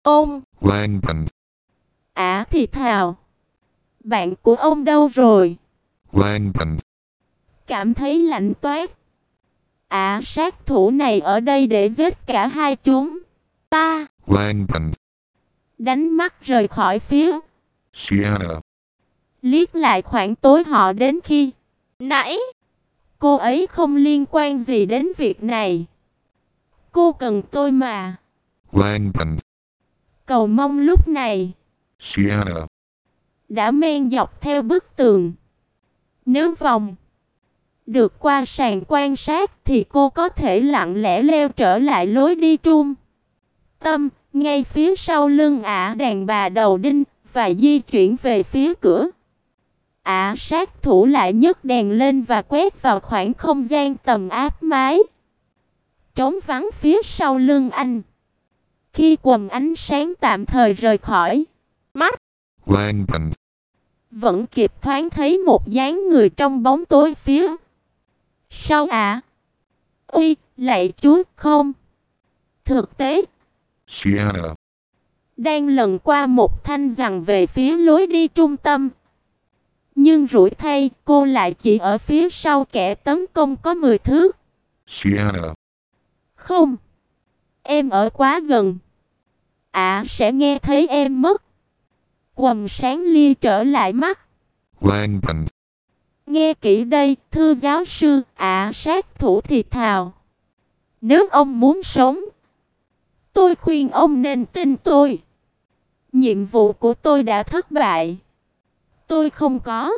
Ông! Lan Bình. Ả thì thào. Bạn của ông đâu rồi? Lan Bình. Cảm thấy lạnh toát. Sát thủ này ở đây để giết cả hai chúng ta. Lan Bình. Đánh mắt rời khỏi phía. Sienna. Liếc lại khoảng tối họ đến khi nãy. Cô ấy không liên quan gì đến việc này. Cô cần tôi mà. Lan Bình. Cầu mong lúc này Sienna. đã men dọc theo bức tường. Nếu vòng được qua sàn quan sát thì cô có thể lặng lẽ leo trở lại lối đi trung tâm, ngay phía sau lưng Ả đàn bà đầu đinh, và di chuyển về phía cửa. Sát thủ lại nhấc đèn lên và quét vào khoảng không gian tầm áp mái trống vắng phía sau lưng anh. Khi quầng ánh sáng tạm thời rời khỏi mắt, Lan Bình. vẫn kịp thoáng thấy một dáng người trong bóng tối phía sau Ả. Ui, lạy Chúa, không. Thực tế, Sienna. đang lần qua một thanh rằng về phía lối đi trung tâm. Nhưng rủi thay, cô lại chỉ ở phía sau kẻ tấn công có 10 thước. Sienna. Không, em ở quá gần. Sẽ nghe thấy em mất. Quầng sáng lia trở lại mắt. Lan Bình. Nghe kỹ đây, thưa giáo sư, sát thủ thì thào. Nếu ông muốn sống, tôi khuyên ông nên tin tôi. Nhiệm vụ của tôi đã thất bại. Tôi không có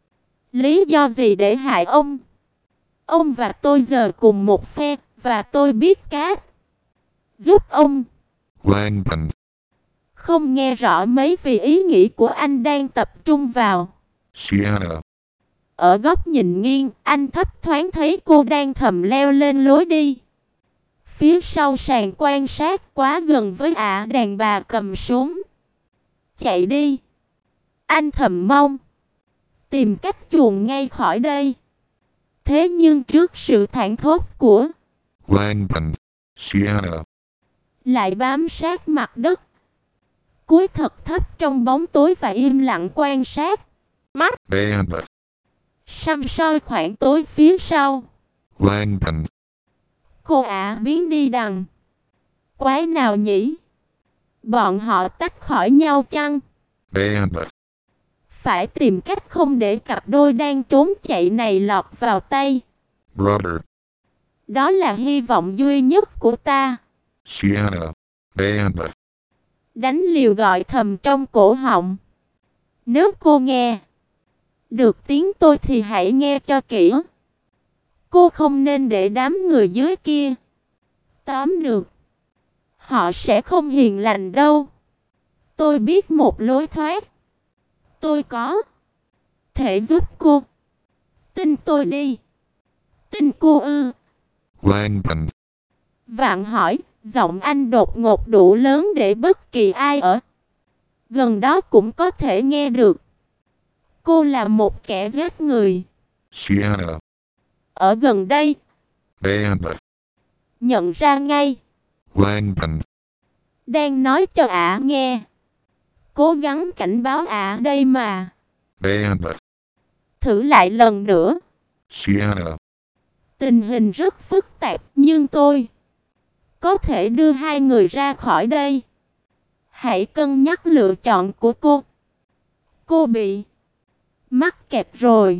lý do gì để hại ông. Ông và tôi giờ cùng một phe, và tôi biết cách giúp ông. Lan Bình. Không nghe rõ mấy vì ý nghĩ của anh đang tập trung vào. Sienna. Ở góc nhìn nghiêng, anh thấp thoáng thấy cô đang thầm leo lên lối đi. Phía sau sàn quan sát quá gần với Ả đàn bà cầm súng. Chạy đi. Anh thầm mong tìm cách chuồn ngay khỏi đây. Thế nhưng trước sự thảng thốt của Lan Bình. Sienna. lại bám sát mặt đất, cúi thật thấp trong bóng tối và im lặng quan sát. Mắt Anna. săm soi khoảng tối phía sau. Lan Bình. Cô Ả biến đi đằng. Quái nào nhỉ? Bọn họ tách khỏi nhau chăng? Anna. Phải tìm cách không để cặp đôi đang trốn chạy này lọt vào tay. Brother. Đó là hy vọng duy nhất của ta. Sienna. Anna. Đánh liều gọi thầm trong cổ họng. Nếu cô nghe được tiếng tôi thì hãy nghe cho kỹ. Cô không nên để đám người dưới kia tóm được. Họ sẽ không hiền lành đâu. Tôi biết một lối thoát. Tôi có thể giúp cô. Tin tôi đi. Tin cô ư? Lan Bình. Vạn hỏi, giọng anh đột ngột đủ lớn để bất kỳ ai ở gần đó cũng có thể nghe được. Cô là một kẻ giết người. Sienna. Ở gần đây. Anna. Nhận ra ngay. Lan Bình. Đang nói cho Ả nghe. Cố gắng cảnh báo Ả đây mà. Anna. Thử lại lần nữa. Sienna. Tình hình rất phức tạp nhưng tôi có thể đưa hai người ra khỏi đây. Hãy cân nhắc lựa chọn của cô. Cô bị mắc kẹt rồi.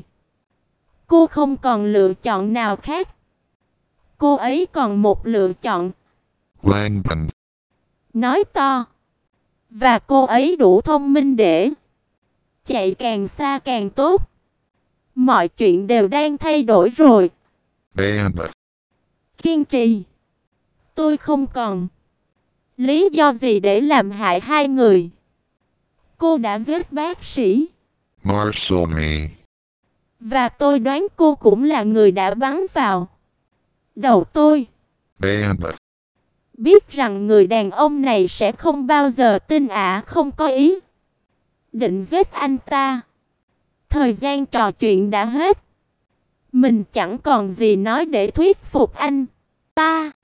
Cô không còn lựa chọn nào khác. Cô ấy còn một lựa chọn. Lan Bình. Nói to. Và cô ấy đủ thông minh để chạy càng xa càng tốt. Mọi chuyện đều đang thay đổi rồi. Anna. Kiên trì. Tôi không còn lý do gì để làm hại hai người. Cô đã giết bác sĩ. Marcelme. Và tôi đoán cô cũng là người đã bắn vào đầu tôi. Anna. Biết rằng người đàn ông này sẽ không bao giờ tin Ả không có ý định giết anh ta. Thời gian trò chuyện đã hết. Mình chẳng còn gì nói để thuyết phục anh ta.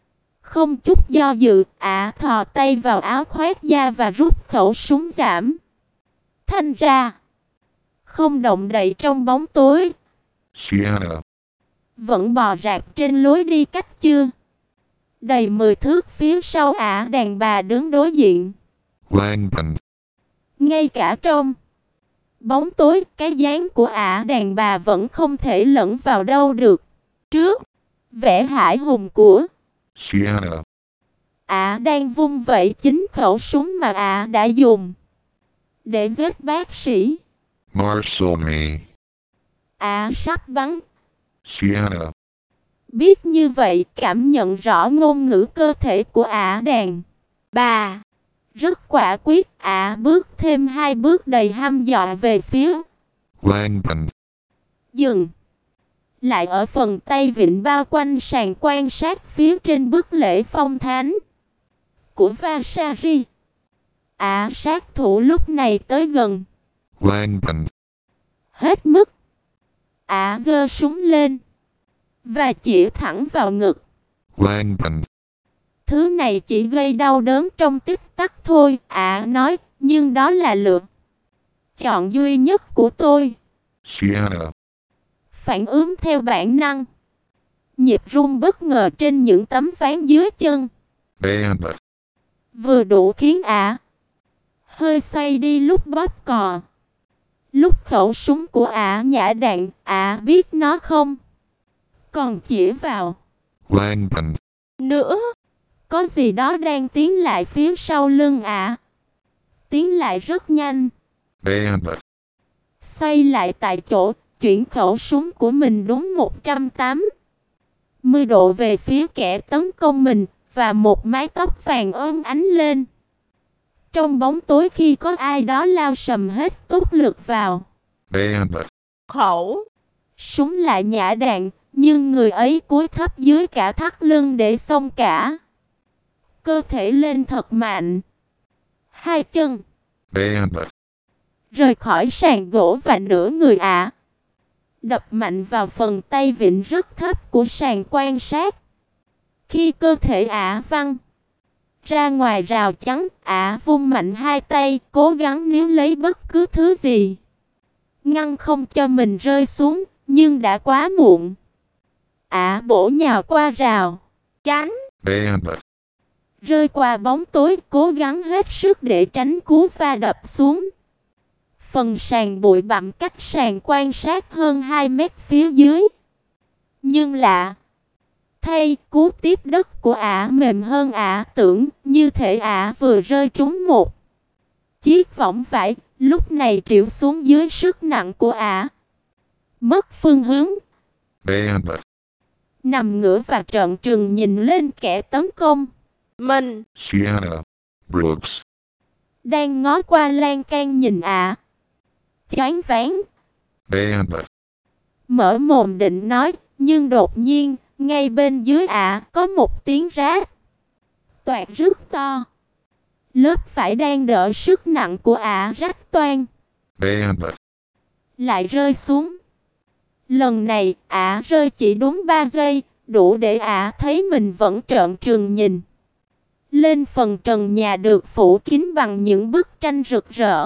Không chút do dự, ả thò tay vào áo khoác da và rút khẩu súng giảm thanh ra. Không động đậy trong bóng tối. Sienna. Vẫn bò rạp trên lối đi cách chưa đầy 10 thước phía sau ả đàn bà đứng đối diện. Langdon. Ngay cả trong bóng tối, cái dáng của ả đàn bà vẫn không thể lẫn vào đâu được. Trước vẻ hãi hùng của Sienna. ả đang vung vẩy chính khẩu súng mà ả đã dùng để giết bác sĩ. Marshal me. Ả sắp bắn. Sienna. Biết như vậy, cảm nhận rõ ngôn ngữ cơ thể của ả đàn bà. Rất quả quyết, ả bước thêm 2 bước đầy hăm dọa về phía Langdon. dừng lại ở phần tay vịn bao quanh sàn quan sát phía trên bức lễ phong thánh của Vasari. Ả sát thủ lúc này tới gần. Langdon. Hết mức. Ả giơ súng lên và chĩa thẳng vào ngực. Langdon. Thứ này chỉ gây đau đớn trong tích tắc thôi, ả nói, nhưng đó là lựa chọn duy nhất của tôi. Sienna. Phản ứng theo bản năng. Nhịp rung bất ngờ trên những tấm ván dưới chân Bandit. vừa đủ khiến ả hơi xoay đi lúc bóp cò. Lúc khẩu súng của ả nhả đạn, ả biết nó không còn chĩa vào Langdon. nữa. Có gì đó đang tiến lại phía sau lưng ả. Tiến lại rất nhanh. Bandit. Xoay lại tại chỗ, chuyển khẩu súng của mình đúng 180 độ về phía kẻ tấn công mình, và một mái tóc vàng óng ánh lên. Trong bóng tối khi có ai đó lao sầm hết tốc lực vào Bandit. khẩu súng lại nhả đạn, nhưng người ấy cúi thấp dưới cả thắt lưng để xông cả cơ thể lên thật mạnh. Hai chân Bandit. rời khỏi sàn gỗ và nửa người ả đập mạnh vào phần tay vịn rất thấp của sàn quan sát. Khi cơ thể ả văng ra ngoài rào chắn, ả vung mạnh hai tay, cố gắng níu lấy bất cứ thứ gì ngăn không cho mình rơi xuống, nhưng đã quá muộn. Ả bổ nhào qua rào chắn, Bandit. rơi qua bóng tối, cố gắng hết sức để tránh cú va đập xuống. Phần sàn bụi bặm cách sàn quan sát hơn 2 mét phía dưới. Nhưng lạ thay, cú tiếp đất của ả mềm hơn ả tưởng, như thể ả vừa rơi trúng một chiếc võng vải, lúc này trĩu xuống dưới sức nặng của ả. Mất phương hướng, Bandit. nằm ngửa và trợn trừng nhìn lên kẻ tấn công mình, Sienna. Brooks. đang ngó qua lan can nhìn ả. Choáng váng, Bandit. mở mồm định nói, nhưng đột nhiên, ngay bên dưới ả có một tiếng rát toạc rất to. Lớp vải đang đỡ sức nặng của ả rách toang, Bandit. lại rơi xuống. Lần này, ả rơi chỉ đúng 3 giây, đủ để ả thấy mình vẫn trợn trừng nhìn lên phần trần nhà được phủ kín bằng những bức tranh rực rỡ.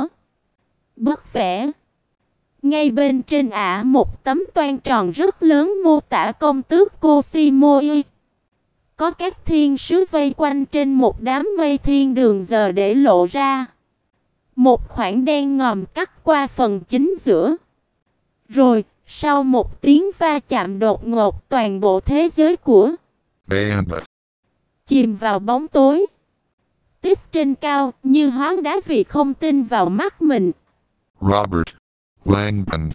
Bức vẽ ngay bên trên ả một tấm toan tròn rất lớn mô tả công tước Koshimoi. Có các thiên sứ vây quanh trên một đám mây thiên đường giờ để lộ ra một khoảng đen ngòm cắt qua phần chính giữa. Rồi, sau một tiếng va chạm đột ngột, toàn bộ thế giới của Bandit. chìm vào bóng tối. Tích trên cao như hóa đá vì không tin vào mắt mình. Robert. Langdon.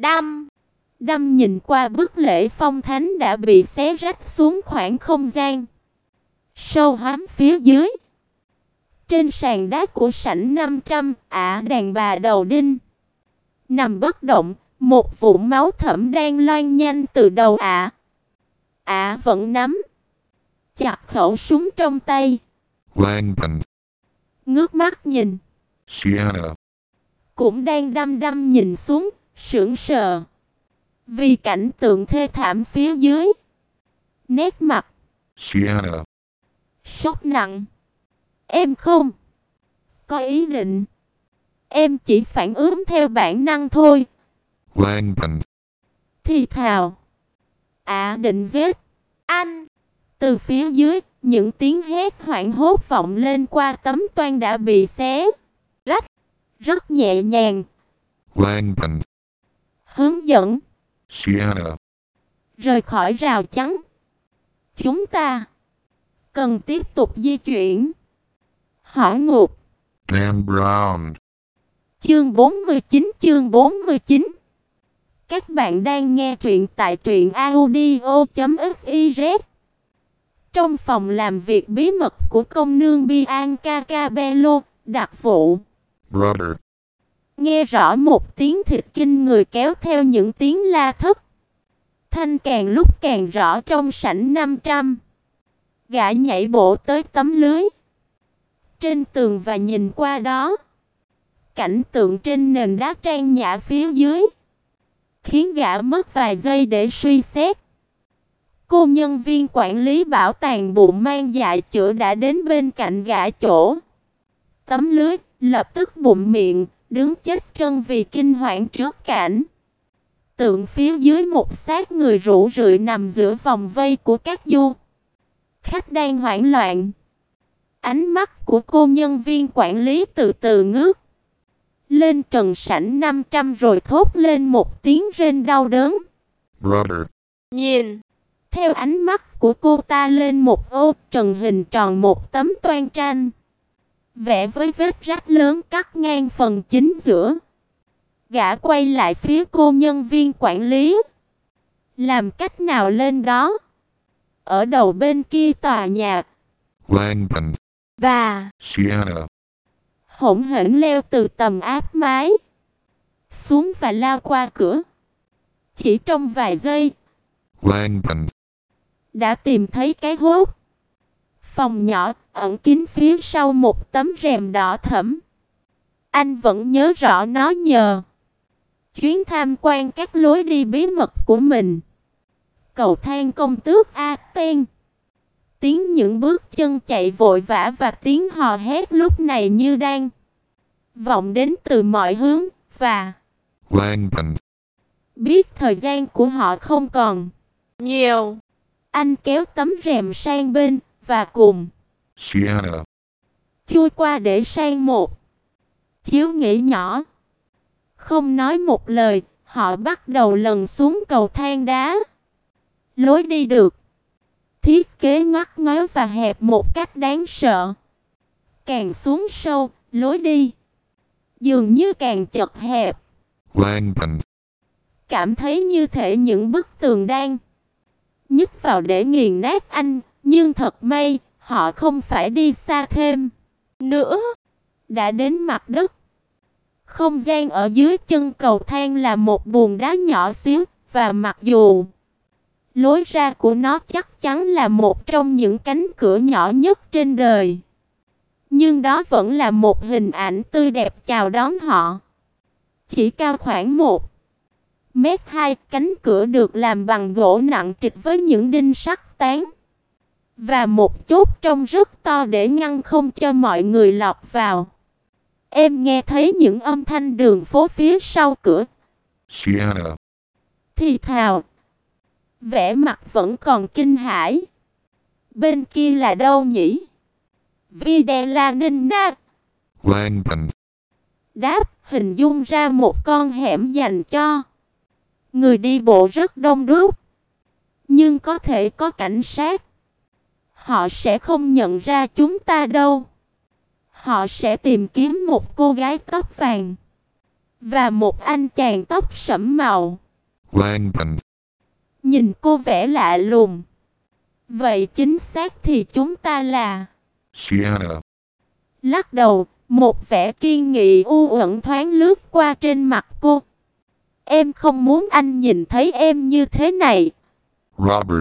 Đâm nhìn qua bức lễ phong thánh đã bị xé rách xuống khoảng không gian sâu hoắm phía dưới. Trên sàn đá của sảnh 500, ả đàn bà đầu đinh nằm bất động, một vũng máu thẫm đang loang nhanh từ đầu ả. Ả vẫn nắm chặt khẩu súng trong tay, Langdon. ngước mắt nhìn, Sienna. cũng đang đăm đăm nhìn xuống, sững sờ vì cảnh tượng thê thảm phía dưới. Nét mặt Sienna. Sốc nặng. Em không có ý định. Em chỉ phản ứng theo bản năng thôi. Langdon. Thì thào. Định giết anh. Từ phía dưới, những tiếng hét hoảng hốt vọng lên qua tấm toan đã bị xé rách. Rất nhẹ nhàng. Langdon. Hướng dẫn. Sienna. Rời khỏi rào chắn. Chúng ta cần tiếp tục di chuyển. Hỏa ngục. Dan Brown. Chương 49. Các bạn đang nghe truyện tại truyệnaudio.fiz. Trong phòng làm việc bí mật của công nương Bianca Cabello, đặc vụ. Brother. Nghe rõ một tiếng thịt kinh người kéo theo những tiếng la thất. Thanh càng lúc càng rõ trong sảnh 500. Gã nhảy bộ tới tấm lưới trên tường và nhìn qua đó. Cảnh tượng trên nền đá trang nhã phía dưới khiến gã mất vài giây để suy xét. Cô nhân viên quản lý bảo tàng bụng mang dạ chữa đã đến bên cạnh gã chỗ tấm lưới, lập tức bụm miệng, đứng chết trân vì kinh hoảng trước cảnh tượng phía dưới. Một xác người rũ rượi nằm giữa vòng vây của các du khách đang hoảng loạn. Ánh mắt của cô nhân viên quản lý từ từ ngước lên trần sảnh 500 rồi thốt lên một tiếng rên đau đớn. Brother. Nhìn theo ánh mắt của cô ta lên một ô trần hình tròn một tấm toan tranh, vẽ với vết rách lớn cắt ngang phần chính giữa. Gã quay lại phía cô nhân viên quản lý. Làm cách nào lên đó? Ở đầu bên kia tòa nhà. Langdon. Và Sienna. hỗn hển leo từ tầng áp mái xuống và lao qua cửa. Chỉ trong vài giây, Langdon. đã tìm thấy cái hốt. Phòng nhỏ ẩn kín phía sau một tấm rèm đỏ thẫm. Anh vẫn nhớ rõ nó nhờ chuyến tham quan các lối đi bí mật của mình. Cầu thang công tước Aten. Tiếng những bước chân chạy vội vã và tiếng hò hét lúc này như đang vọng đến từ mọi hướng. Và Langdon. biết thời gian của họ không còn nhiều, anh kéo tấm rèm sang bên và cùng Sienna. chui qua để sang một chiếu nghỉ nhỏ. Không nói một lời, họ bắt đầu lần xuống cầu thang đá. Lối đi được thiết kế ngoắt ngoéo và hẹp một cách đáng sợ. Càng xuống sâu, lối đi dường như càng chật hẹp. Langdon. Cảm thấy như thể những bức tường đang nhích vào để nghiền nát anh, nhưng thật may, họ không phải đi xa thêm nữa. Đã đến mặt đất. Không gian ở dưới chân cầu thang là một bùn đá nhỏ xíu, và mặc dù lối ra của nó chắc chắn là một trong những cánh cửa nhỏ nhất trên đời, nhưng đó vẫn là một hình ảnh tươi đẹp chào đón họ. Chỉ cao khoảng 1m2, cánh cửa được làm bằng gỗ nặng trịch với những đinh sắt tán và một chốt trông rất to để ngăn không cho mọi người lọt vào. Em nghe thấy những âm thanh đường phố phía sau cửa. Sienna. Thì thào. Vẻ mặt vẫn còn kinh hãi. Bên kia là đâu nhỉ? Videla Nina. Langdon. Đáp, hình dung ra một con hẻm dành cho người đi bộ rất đông đúc. Nhưng có thể có cảnh sát. Họ sẽ không nhận ra chúng ta đâu. Họ sẽ tìm kiếm một cô gái tóc vàng và một anh chàng tóc sẫm màu. Langdon. Nhìn cô vẻ lạ lùng. Vậy chính xác thì chúng ta là... Sienna. Lắc đầu, một vẻ kiên nghị u uẩn thoáng lướt qua trên mặt cô. Em không muốn anh nhìn thấy em như thế này. Robert.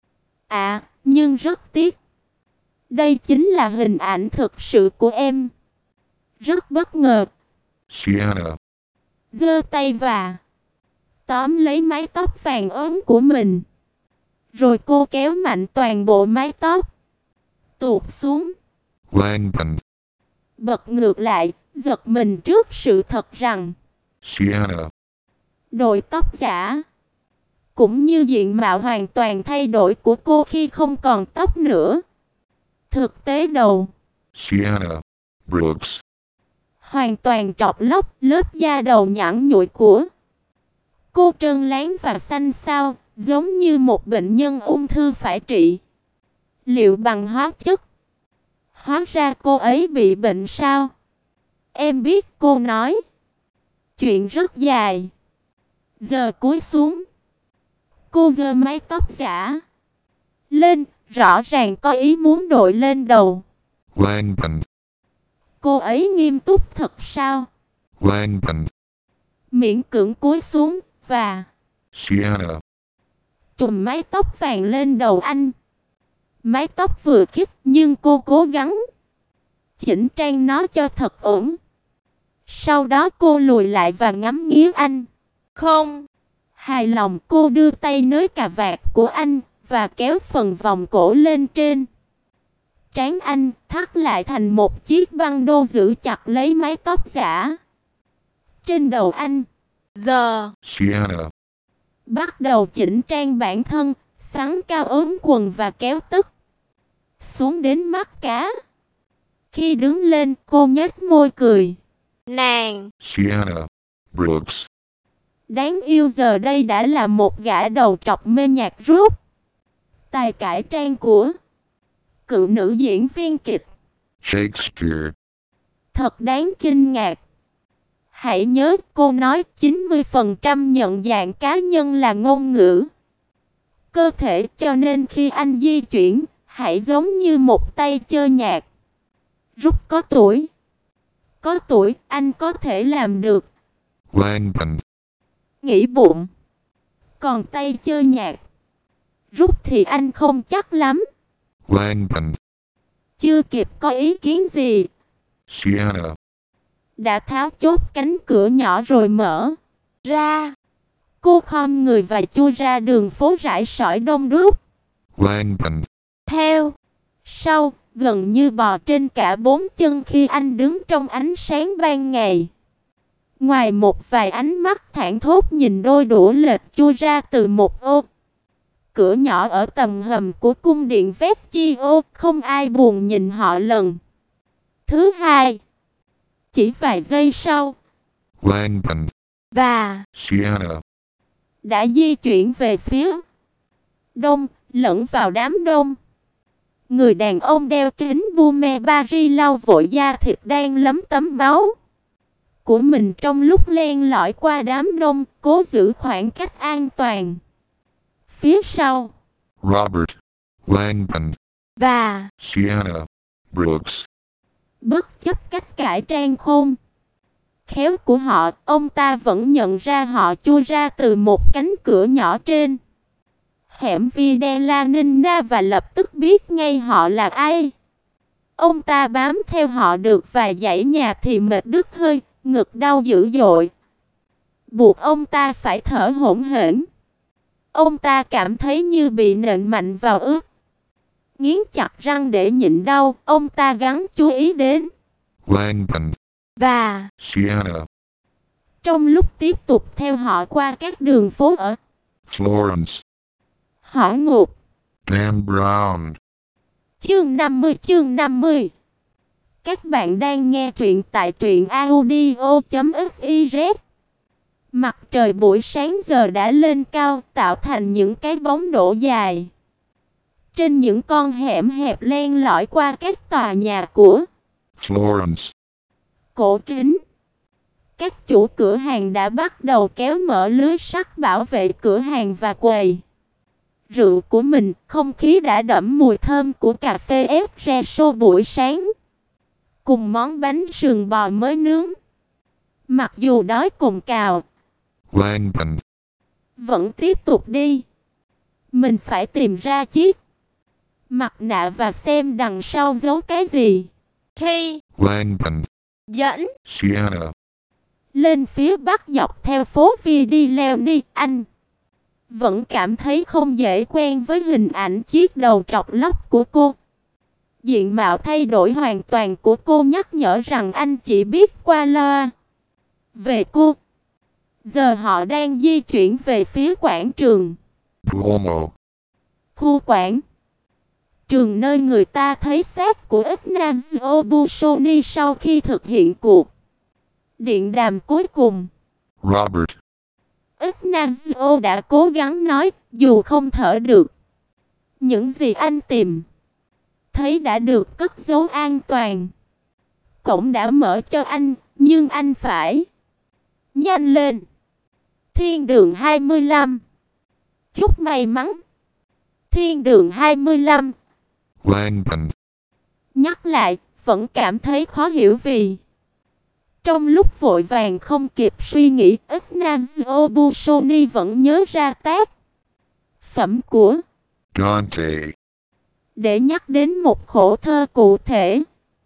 Nhưng rất tiếc. Đây chính là hình ảnh thực sự của em. Rất bất ngờ. Sienna. Giơ tay và tóm lấy mái tóc vàng ốm của mình. Rồi cô kéo mạnh toàn bộ mái tóc tụt xuống. Langdon, Bật ngược lại, giật mình trước sự thật rằng Sienna, đội tóc giả cũng như diện mạo hoàn toàn thay đổi của cô khi không còn tóc nữa. Thực tế đầu Sienna, Brooks, hoàn toàn trọc lóc, lớp da đầu nhẵn nhụi của cô trơn láng và xanh xao, giống như một bệnh nhân ung thư phải trị liệu bằng hóa chất. Hóa ra cô ấy bị bệnh sao? Em biết, cô nói. Chuyện rất dài. Giờ cúi xuống. Cô giơ mái tóc giả lên, rõ ràng có ý muốn đội lên đầu. Langdon, Cô ấy nghiêm túc thật sao? Langdon, Miễn cưỡng cúi xuống và Sienna, trùm mái tóc vàng lên đầu anh. Mái tóc vừa khít nhưng cô cố gắng chỉnh trang nó cho thật ổn. Sau đó cô lùi lại và ngắm nghía anh. Không. Hài lòng, cô đưa tay nới cà vạt của anh và kéo phần vòng cổ lên trên trán anh, thắt lại thành một chiếc băng đô giữ chặt lấy mái tóc giả trên đầu anh. Giờ Sienna, bắt đầu chỉnh trang bản thân, xắn cao ốm quần và kéo tóc xuống đến mắt cá. Khi đứng lên, cô nhếch môi cười. Nàng Sienna, Brooks, đáng yêu giờ đây đã là một gã đầu trọc mê nhạc rút. Tài cải trang của cựu nữ diễn viên kịch Shakespeare, thật đáng kinh ngạc. Hãy nhớ, cô nói 90% nhận dạng cá nhân là ngôn ngữ cơ thể, cho nên khi anh di chuyển, hãy giống như một tay chơi nhạc. Rút có tuổi. Có tuổi, anh có thể làm được. Langdon, Nghĩ bụng. Còn tay chơi nhạc, Rút thì anh không chắc lắm. Langdon, Chưa kịp có ý kiến gì, Sienna, đã tháo chốt cánh cửa nhỏ rồi mở ra. Cô khom người và chui ra đường phố rải sỏi đông đúc. Langdon, Theo sau, gần như bò trên cả bốn chân khi anh đứng trong ánh sáng ban ngày. Ngoài một vài ánh mắt thảng thốt nhìn đôi đũa lệch chui ra từ một ô cửa nhỏ ở tầng hầm của cung điện Vecchio, không ai buồn nhìn họ lần thứ hai. Chỉ vài giây sau, Langdon, và Sienna, đã di chuyển về phía đông, lẫn vào đám đông. Người đàn ông đeo kính Bume Paris lau vội da thịt đang lấm tấm máu của mình trong lúc len lỏi qua đám đông, cố giữ khoảng cách an toàn. Phía sau, Robert, Langdon, và Sienna, Brooks, bất chấp cách cải trang khôn khéo của họ, ông ta vẫn nhận ra họ chui ra từ một cánh cửa nhỏ trên hẻm Via della Nina và lập tức biết ngay họ là ai. Ông ta bám theo họ được vài dãy nhà thì mệt đứt hơi, ngực đau dữ dội, buộc ông ta phải thở hổn hển. Ông ta cảm thấy như bị nện mạnh vào ướt. Nghiến chặt răng để nhịn đau, ông ta gắng chú ý đến Langdon, và Sienna, trong lúc tiếp tục theo họ qua các đường phố ở Florence, Hỏa Ngục. Dan Brown. Chương 50. Các bạn đang nghe truyện tại truyệnaudio.fiz. Mặt trời buổi sáng giờ đã lên cao, tạo thành những cái bóng đổ dài trên những con hẻm hẹp len lỏi qua các tòa nhà của Florence, cổ kính. Các chủ cửa hàng đã bắt đầu kéo mở lưới sắt bảo vệ cửa hàng và quầy rượu của mình. Không khí đã đẫm mùi thơm của cà phê espresso buổi sáng cùng món bánh sườn bò mới nướng. Mặc dù đói cồn cào, Langdon, vẫn tiếp tục đi. Mình phải tìm ra chiếc mặt nạ và xem đằng sau giấu cái gì. Khi Langdon, dẫn Sienna, lên phía bắc dọc theo phố Via di Leoni, anh vẫn cảm thấy không dễ quen với hình ảnh chiếc đầu trọc lóc của cô. Diện mạo thay đổi hoàn toàn của cô nhắc nhở rằng anh chỉ biết qua loa về cô. Giờ họ đang di chuyển về phía quảng trường. Duomo. Khu quảng trường nơi người ta thấy xác của Ignazio Busoni sau khi thực hiện cuộc điện đàm cuối cùng. Robert. Ignazio đã cố gắng nói, dù không thở được. Những gì anh tìm thấy đã được cất giấu an toàn. Cổng đã mở cho anh, nhưng anh phải nhanh lên. Thiên đường 25. Chúc may mắn. Thiên đường 25. Langdon. Nhắc lại, vẫn cảm thấy khó hiểu vì trong lúc vội vàng không kịp suy nghĩ, Ignazio Busoni vẫn nhớ ra tác phẩm của Dante. để nhắc đến một khổ thơ cụ thể.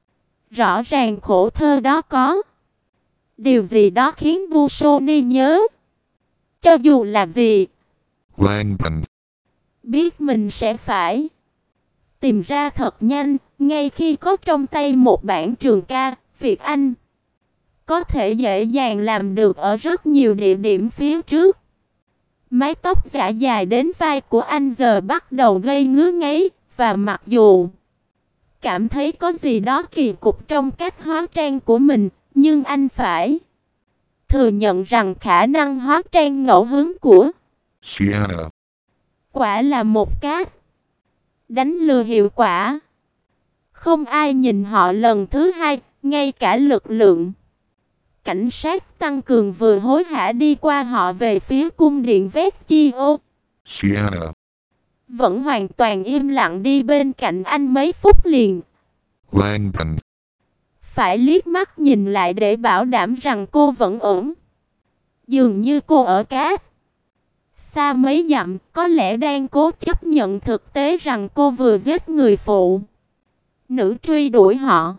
Rõ ràng khổ thơ đó có điều gì đó khiến Busoni nhớ. Cho dù là gì, Langdon. biết mình sẽ phải tìm ra thật nhanh. Ngay khi có trong tay một bản trường ca, việc anh có thể dễ dàng làm được ở rất nhiều địa điểm phía trước. Mái tóc giả dài đến vai của anh giờ bắt đầu gây ngứa ngáy, và mặc dù cảm thấy có gì đó kỳ cục trong cách hóa trang của mình, nhưng anh phải thừa nhận rằng khả năng hóa trang ngẫu hứng của Sienna. quả là một cách đánh lừa hiệu quả. Không ai nhìn họ lần thứ hai, ngay cả lực lượng cảnh sát tăng cường vừa hối hả đi qua họ về phía cung điện Vecchio. Sienna. Vẫn hoàn toàn im lặng đi bên cạnh anh mấy phút liền. Langdon. Phải liếc mắt nhìn lại để bảo đảm rằng cô vẫn ổn. Dường như cô ở cách xa mấy dặm, có lẽ đang cố chấp nhận thực tế rằng cô vừa giết người phụ nữ truy đuổi họ.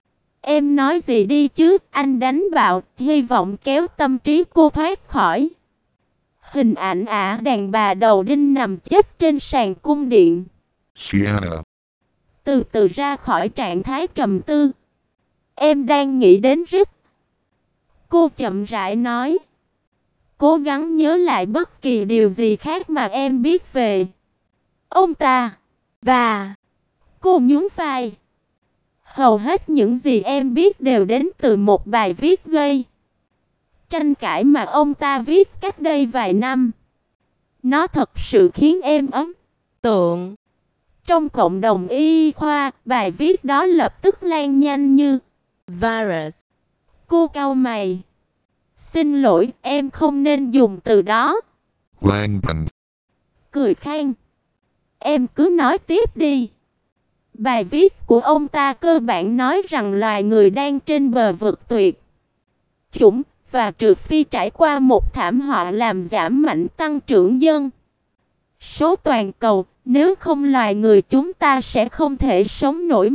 Em nói gì đi chứ, anh đánh bạo, hy vọng kéo tâm trí cô thoát khỏi hình ảnh đàn bà đầu đinh nằm chết trên sàn cung điện. Sienna. Từ từ ra khỏi trạng thái trầm tư. Em đang nghĩ đến Rick. Cô chậm rãi nói. Cố gắng nhớ lại bất kỳ điều gì khác mà em biết về ông ta. Và cô nhún vai. Hầu hết những gì em biết đều đến từ một bài viết gây tranh cãi mà ông ta viết cách đây vài năm. Nó thật sự khiến em ấn tượng. Trong cộng đồng y khoa, bài viết đó lập tức lan nhanh như virus. Cô cau mày. Xin lỗi, em không nên dùng từ đó. Langdon. Cười khan. Em cứ nói tiếp đi. Bài viết của ông ta cơ bản nói rằng loài người đang trên bờ vực tuyệt chủng, và trừ phi trải qua một thảm họa làm giảm mạnh tăng trưởng dân số toàn cầu, nếu không loài người chúng ta sẽ không thể sống nổi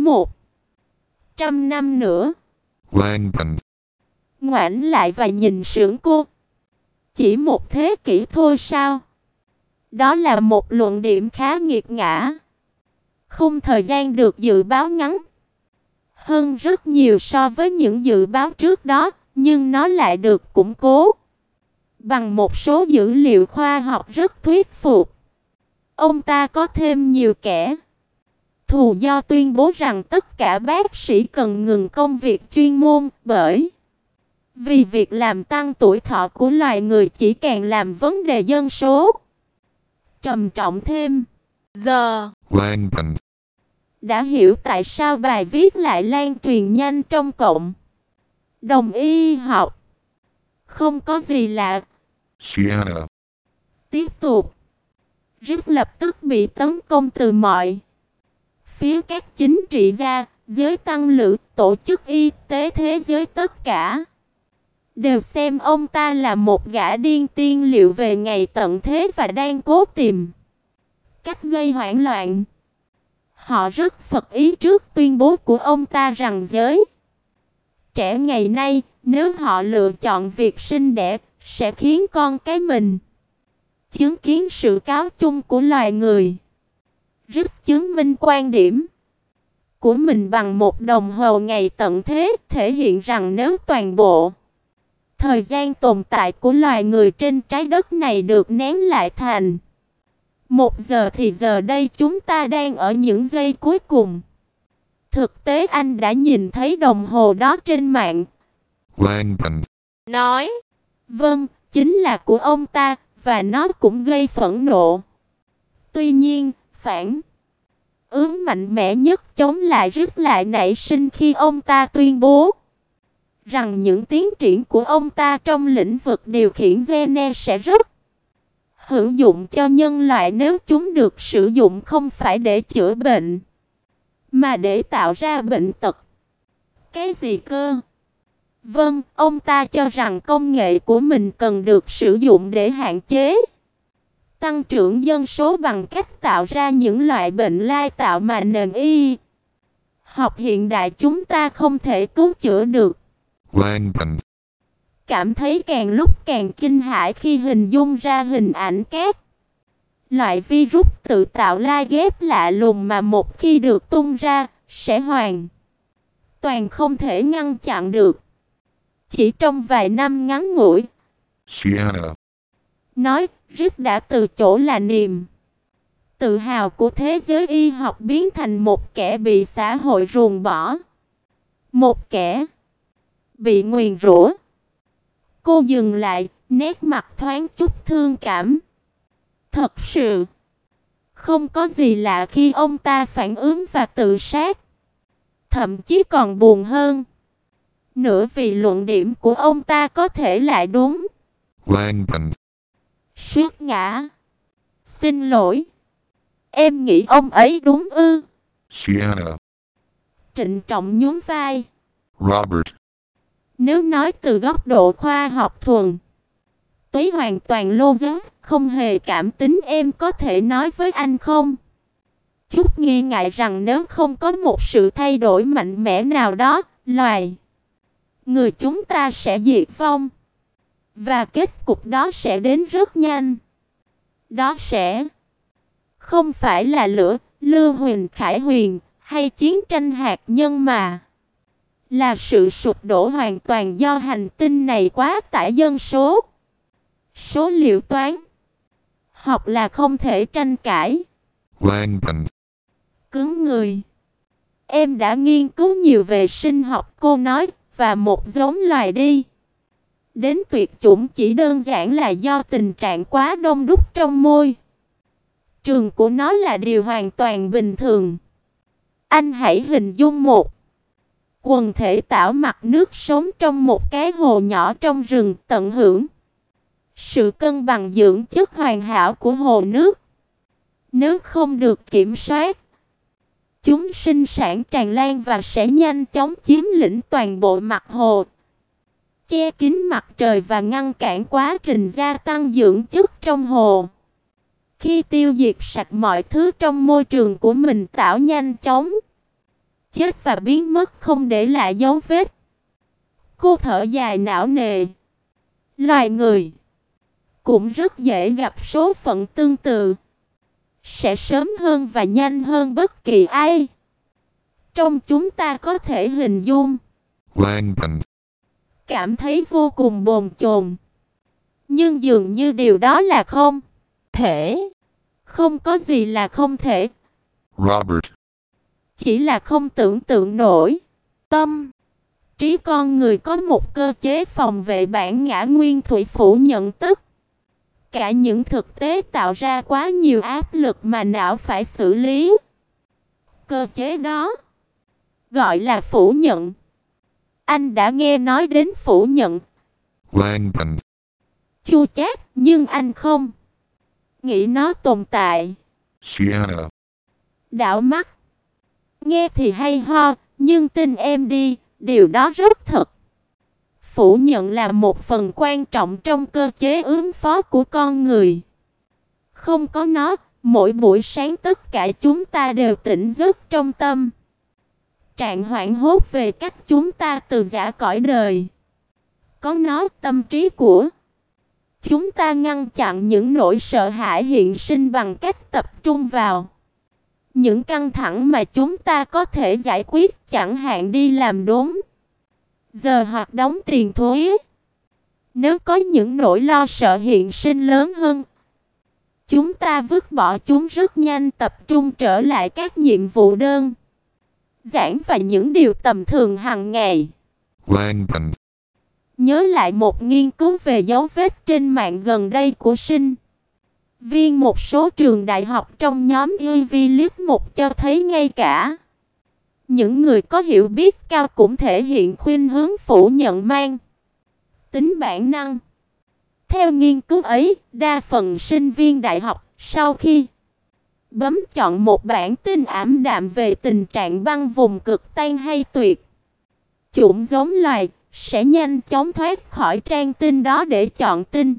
100 năm nữa. Langdon. Ngoảnh lại và nhìn sững cô. Chỉ một thế kỷ thôi sao? Đó là một luận điểm khá nghiệt ngã. Khung thời gian được dự báo ngắn hơn rất nhiều so với những dự báo trước đó, nhưng nó lại được củng cố bằng một số dữ liệu khoa học rất thuyết phục. Ông ta có thêm nhiều kẻ thù do tuyên bố rằng tất cả bác sĩ cần ngừng công việc chuyên môn, bởi vì việc làm tăng tuổi thọ của loài người chỉ càng làm vấn đề dân số trầm trọng thêm. Giờ Langdon. đã hiểu tại sao bài viết lại lan truyền nhanh trong cộng đồng y học. Không có gì lạ. Sienna. Tiếp tục. Rick lập tức bị tấn công từ mọi phía, các chính trị gia, giới tăng lữ, tổ chức y tế thế giới, tất cả đều xem ông ta là một gã điên tiên liệu về ngày tận thế và đang cố tìm cách gây hoảng loạn. Họ rất phật ý trước tuyên bố của ông ta rằng giới trẻ ngày nay, nếu họ lựa chọn việc sinh đẻ, sẽ khiến con cái mình chứng kiến sự cáo chung của loài người. Rất chứng minh quan điểm của mình bằng một đồng hồ ngày tận thế, thể hiện rằng nếu toàn bộ thời gian tồn tại của loài người trên trái đất này được nén lại thành 1 giờ thì giờ đây chúng ta đang ở những giây cuối cùng. Thực tế anh đã nhìn thấy đồng hồ đó trên mạng. Langdon. Nói, vâng, chính là của ông ta, và nó cũng gây phẫn nộ. Tuy nhiên, phản ứng mạnh mẽ nhất chống lại rất lại nảy sinh khi ông ta tuyên bố rằng những tiến triển của ông ta trong lĩnh vực điều khiển gene sẽ rất hữu dụng cho nhân loại nếu chúng được sử dụng không phải để chữa bệnh, mà để tạo ra bệnh tật. Cái gì cơ? Vâng, ông ta cho rằng công nghệ của mình cần được sử dụng để hạn chế tăng trưởng dân số bằng cách tạo ra những loại bệnh lai tạo mà nền y học hiện đại chúng ta không thể cứu chữa được. Langdon. Cảm thấy càng lúc càng kinh hãi khi hình dung ra hình ảnh các loại virus tự tạo lai ghép lạ lùng mà một khi được tung ra sẽ hoàn toàn không thể ngăn chặn được. Chỉ trong vài năm ngắn ngủi, Sienna. nói, Rick đã từ chỗ là niềm tự hào của thế giới y học biến thành một kẻ bị xã hội ruồng bỏ. Một kẻ bị nguyền rủa. Cô dừng lại, nét mặt thoáng chút thương cảm. Thật sự, không có gì lạ khi ông ta phản ứng và tự sát. Thậm chí còn buồn hơn nữa vì luận điểm của ông ta có thể lại đúng. Langdon. Suýt ngã. Xin lỗi. Em nghĩ ông ấy đúng ư? Sienna. Trịnh trọng nhún vai. Robert. Nếu nói từ góc độ khoa học thuần túy hoàn toàn logic, không hề cảm tính, em có thể nói với anh không? Chút nghi ngại rằng nếu không có một sự thay đổi mạnh mẽ nào đó, loài người chúng ta sẽ diệt vong. Và kết cục đó sẽ đến rất nhanh. Đó sẽ không phải là lửa, lưu huỳnh khải huyền hay chiến tranh hạt nhân mà là sự sụp đổ hoàn toàn do hành tinh này quá tải dân số. Số liệu toán học là không thể tranh cãi. Langdon. Cứng người. Em đã nghiên cứu nhiều về sinh học, cô nói, và một giống loài đi đến tuyệt chủng chỉ đơn giản là do tình trạng quá đông đúc trong môi trường của nó là điều hoàn toàn bình thường. Anh hãy hình dung một quần thể tảo mặt nước sống trong một cái hồ nhỏ trong rừng, tận hưởng sự cân bằng dưỡng chất hoàn hảo của hồ nước. Nếu không được kiểm soát, chúng sinh sản tràn lan và sẽ nhanh chóng chiếm lĩnh toàn bộ mặt hồ, che kín mặt trời và ngăn cản quá trình gia tăng dưỡng chất trong hồ. Khi tiêu diệt sạch mọi thứ trong môi trường của mình, tảo nhanh chóng chết và biến mất không để lại dấu vết. Cô thở dài não nề. Loài người cũng rất dễ gặp số phận tương tự, sẽ sớm hơn và nhanh hơn bất kỳ ai trong chúng ta có thể hình dung. Langdon. Cảm thấy vô cùng bồn chồn. Nhưng dường như điều đó là không thể. Không có gì là không thể. Robert. Chỉ là không tưởng tượng nổi. Tâm trí con người có một cơ chế phòng vệ bản ngã nguyên thủy phủ nhận tất cả những thực tế tạo ra quá nhiều áp lực mà não phải xử lý. Cơ chế đó gọi là phủ nhận. Anh đã nghe nói đến phủ nhận. Langdon. Chua chát, nhưng anh không nghĩ nó tồn tại. Sienna. Đảo mắt. Nghe thì hay ho, nhưng tin em đi, điều đó rất thật. Phủ nhận là một phần quan trọng trong cơ chế ứng phó của con người. Không có nó, mỗi buổi sáng tất cả chúng ta đều tỉnh giấc trong tâm trạng hoảng hốt về cách chúng ta từ giã cõi đời. Có nó, tâm trí của chúng ta ngăn chặn những nỗi sợ hãi hiện sinh bằng cách tập trung vào Những căng thẳng mà chúng ta có thể giải quyết, chẳng hạn đi làm đúng giờ hoặc đóng tiền thuế. Nếu có những nỗi lo sợ hiện sinh lớn hơn, chúng ta vứt bỏ chúng rất nhanh, tập trung trở lại các nhiệm vụ đơn giản và những điều tầm thường hàng ngày. Langban. Nhớ lại một nghiên cứu về dấu vết trên mạng gần đây của sinh viên một số trường đại học trong nhóm Ivy League 1 cho thấy ngay cả những người có hiểu biết cao cũng thể hiện khuynh hướng phủ nhận mang tính bản năng. Theo nghiên cứu ấy, đa phần sinh viên đại học sau khi bấm chọn một bản tin ảm đạm về tình trạng băng vùng cực tan hay tuyệt chủng giống loài, sẽ nhanh chóng thoát khỏi trang tin đó để chọn tin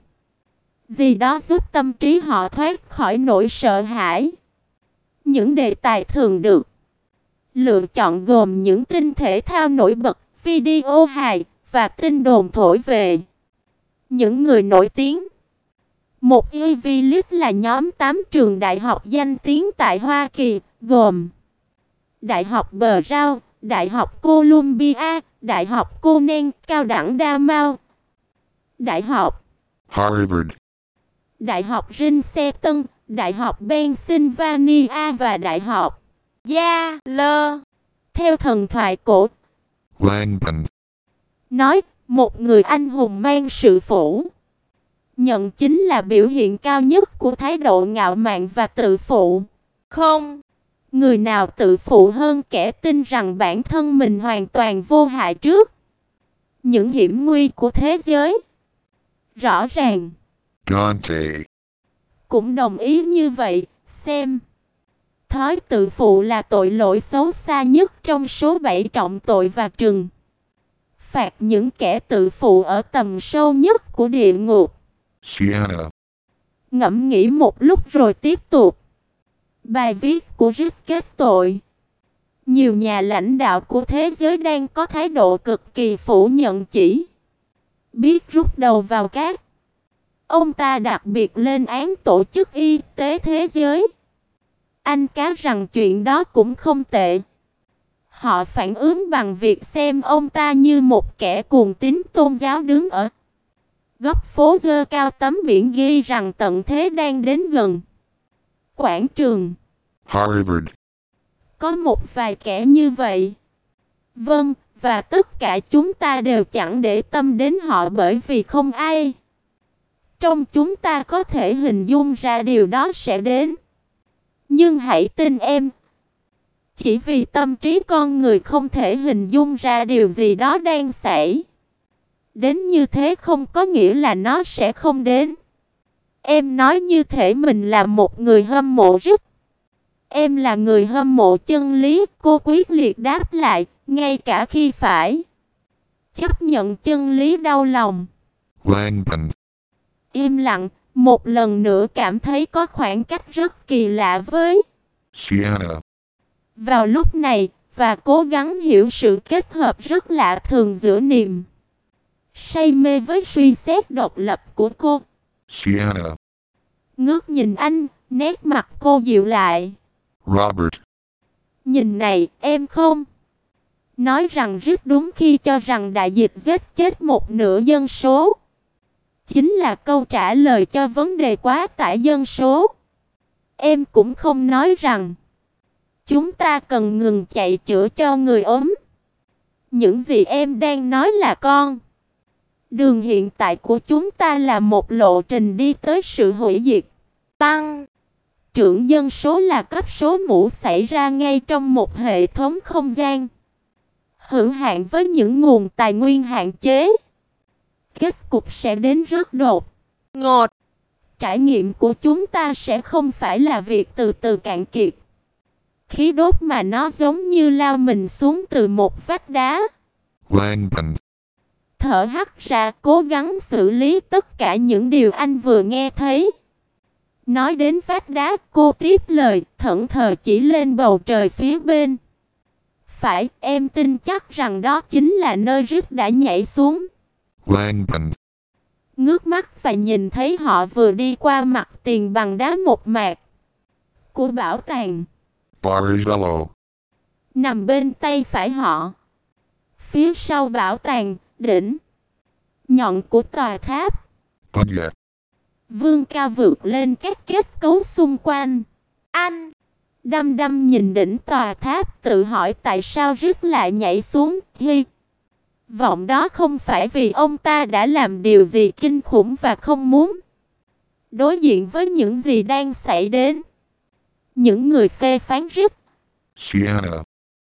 gì đó giúp tâm trí họ thoát khỏi nỗi sợ hãi. Những đề tài thường được lựa chọn gồm những tin thể thao nổi bật, video hài và tin đồn thổi về những người nổi tiếng. Một Ivy League là nhóm 8 trường đại học danh tiếng tại Hoa Kỳ, gồm Đại học Brown, Đại học Columbia, Đại học Cornell, Cao đẳng Đa-mao, Đại học Harvard. Đại học Princeton, Đại học Pennsylvania và Đại học Yale. Theo thần thoại cổ Langban. nói, một người anh hùng mang sự phủ nhận chính là biểu hiện cao nhất của thái độ ngạo mạn và tự phụ. Không người nào tự phụ hơn kẻ tin rằng bản thân mình hoàn toàn vô hại trước những hiểm nguy của thế giới. Rõ ràng Dante. cũng đồng ý như vậy. Xem thói tự phụ là tội lỗi xấu xa nhất trong số 7 trọng tội và trừng phạt những kẻ tự phụ ở tầm sâu nhất của địa ngục. Siena. Ngẫm nghĩ một lúc rồi tiếp tục. Bài viết của Rick kết tội. Nhiều nhà lãnh đạo của thế giới đang có thái độ cực kỳ phủ nhận, chỉ biết rút đầu vào cát. Ông ta đặc biệt lên án Tổ chức Y tế Thế giới. Anh cá rằng chuyện đó cũng không tệ. Họ phản ứng bằng việc xem ông ta như một kẻ cuồng tín tôn giáo đứng ở góc phố giơ cao tấm biển ghi rằng tận thế đang đến gần. Quảng trường Harvard. có một vài kẻ như vậy. Vâng, và tất cả chúng ta đều chẳng để tâm đến họ bởi vì không ai trong chúng ta có thể hình dung ra điều đó sẽ đến. Nhưng hãy tin em, chỉ vì tâm trí con người không thể hình dung ra điều gì đó đang xảy đến như thế không có nghĩa là nó sẽ không đến. Em nói như thể mình là một người hâm mộ Rick. Em là người hâm mộ chân lý, cô quyết liệt đáp lại, ngay cả khi phải chấp nhận chân lý đau lòng. Langban. Im lặng, một lần nữa cảm thấy có khoảng cách rất kỳ lạ với Siena. vào lúc này, và cố gắng hiểu sự kết hợp rất lạ thường giữa niềm say mê với suy xét độc lập của cô. Siena. Ngước nhìn anh, nét mặt cô dịu lại. Robert. Nhìn này, em không nói rằng rất đúng khi cho rằng đại dịch giết chết một nửa dân số chính là câu trả lời cho vấn đề quá tải dân số. Em cũng không nói rằng chúng ta cần ngừng chạy chữa cho người ốm. Những gì em đang nói là con đường hiện tại của chúng ta là một lộ trình đi tới sự hủy diệt. Tăng trưởng dân số là cấp số mũ xảy ra ngay trong một hệ thống không gian hữu hạn với những nguồn tài nguyên hạn chế. Kết cục sẽ đến rất đột ngột. Trải nghiệm của chúng ta sẽ không phải là việc từ từ cạn kiệt khí đốt mà nó giống như lao mình xuống từ một vách đá. Langban. Thở hắt ra, cố gắng xử lý tất cả những điều anh vừa nghe thấy. Nói đến vách đá, cô tiếp lời, thẫn thờ chỉ lên bầu trời phía bên phải. Em tin chắc rằng đó chính là nơi Rick đã nhảy xuống. Langban. Ngước mắt và nhìn thấy họ vừa đi qua mặt tiền bằng đá một mạc của bảo tàng. Barigello. nằm bên tay phải họ. Phía sau bảo tàng, đỉnh nhọn của tòa tháp. Bunyet. Vương Ca vượt lên các kết cấu xung quanh. Anh đăm đăm nhìn đỉnh tòa tháp, tự hỏi tại sao Rick lại nhảy xuống. Hy vọng đó không phải vì ông ta đã làm điều gì kinh khủng và không muốn đối diện với những gì đang xảy đến. Những người phê phán Rick Sienna.